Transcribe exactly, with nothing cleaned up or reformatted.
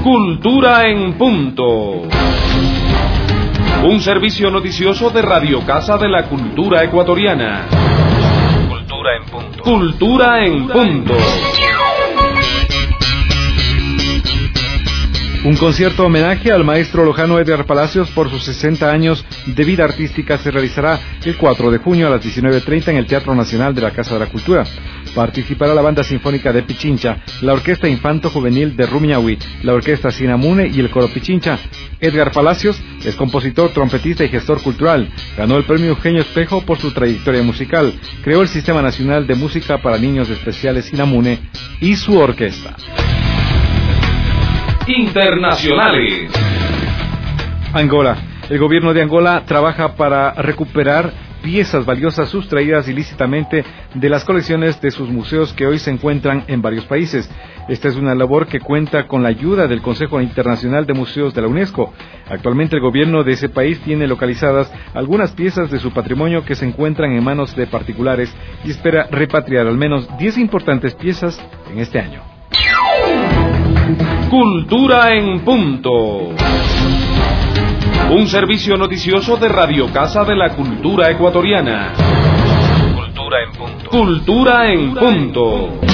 Cultura en Punto. Un servicio noticioso de Radio Casa de la Cultura Ecuatoriana. Cultura en Punto. Cultura en Punto. Un concierto homenaje al maestro lojano Edgar Palacios por sus sesenta años de vida artística se realizará el cuatro de junio a las diecinueve treinta en el Teatro Nacional de la Casa de la Cultura. Participará la Banda Sinfónica de Pichincha, la Orquesta Infanto Juvenil de Rumiñahui, la Orquesta Sinamune y el Coro Pichincha. Edgar Palacios es compositor, trompetista y gestor cultural. Ganó el premio Eugenio Espejo por su trayectoria musical. Creó el Sistema Nacional de Música para Niños Especiales Sinamune y su orquesta. Internacionales. Angola. El gobierno de Angola trabaja para recuperar piezas valiosas sustraídas ilícitamente de las colecciones de sus museos que hoy se encuentran en varios países. Esta es una labor que cuenta con la ayuda del Consejo Internacional de Museos de la UNESCO. Actualmente el gobierno de ese país tiene localizadas algunas piezas de su patrimonio que se encuentran en manos de particulares y espera repatriar al menos diez importantes piezas en este año. Cultura en Punto. Un servicio noticioso de Radio Casa de la Cultura Ecuatoriana. Cultura en Punto. Cultura en Punto.